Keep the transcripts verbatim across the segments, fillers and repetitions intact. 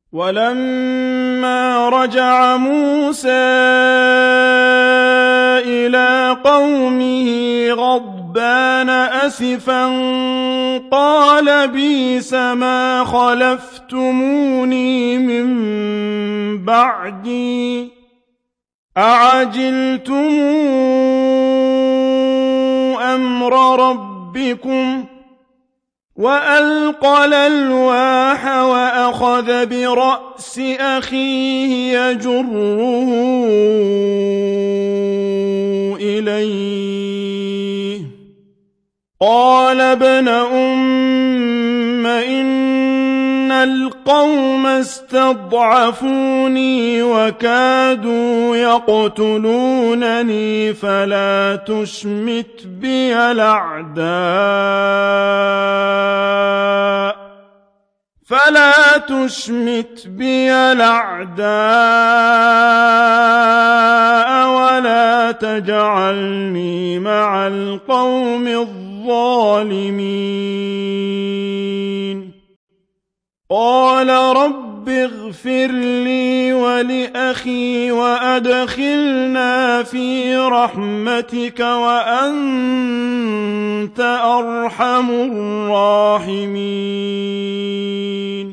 ولما رجع موسى إلى قومه غضبان أسفا قال بئس ما خلفتموني من بعدي أعجلتم أمر ربكم وألقى الألواح وأخذ برأس أخيه يجره إليه قال ابن أم إن القوم استضعفوني وكادوا يقتلونني فلا تشمت بي الأعداء فلا تشمت بي الأعداء ولا تجعلني مع القوم الظالمين قال رب اغفر لي ولأخي وأدخلنا في رحمتك وأنت أرحم الراحمين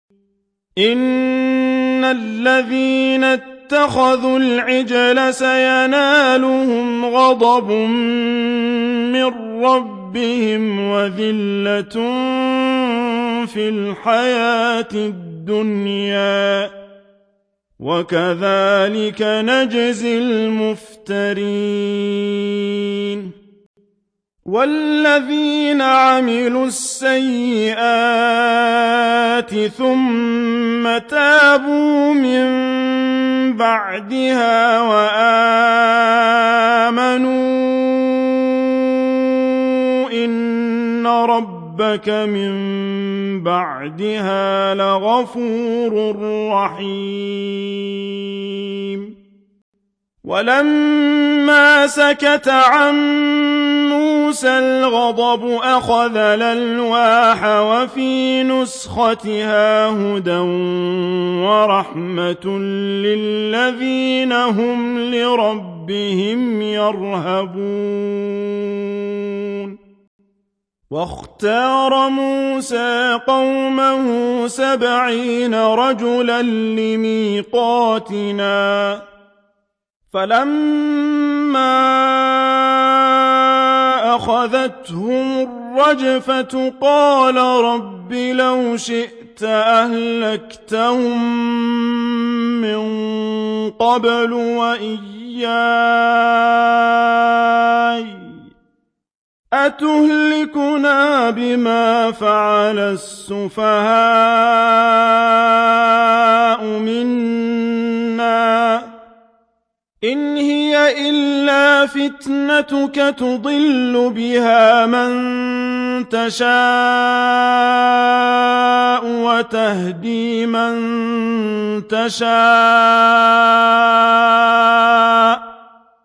إن الذين اتخذوا العجل سينالهم غضب من ربهم وذلة في الحياة الدنيا وكذلك نجزي المفترين والذين عملوا السيئات ثم تابوا من بعدها وآمنوا إن ربك من بعدها لغفور رحيم ولما سكت عن موسى الغضب أخذ الألواح وفي نسختها هدى ورحمة للذين هم لربهم يرهبون واختار موسى قومه سبعين رجلا لميقاتنا فلما أخذتهم الرجفة قال رب لو شئت أهلكتهم من قبل وإياي أتهلكنا بما فعل السفهاء منا إن هي إلا فتنتك تضل بها من تشاء وتهدي من تشاء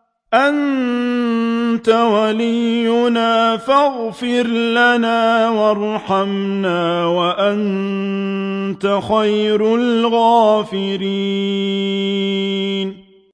أنت ولينا فاغفر لنا وارحمنا وأنت خير الغافرين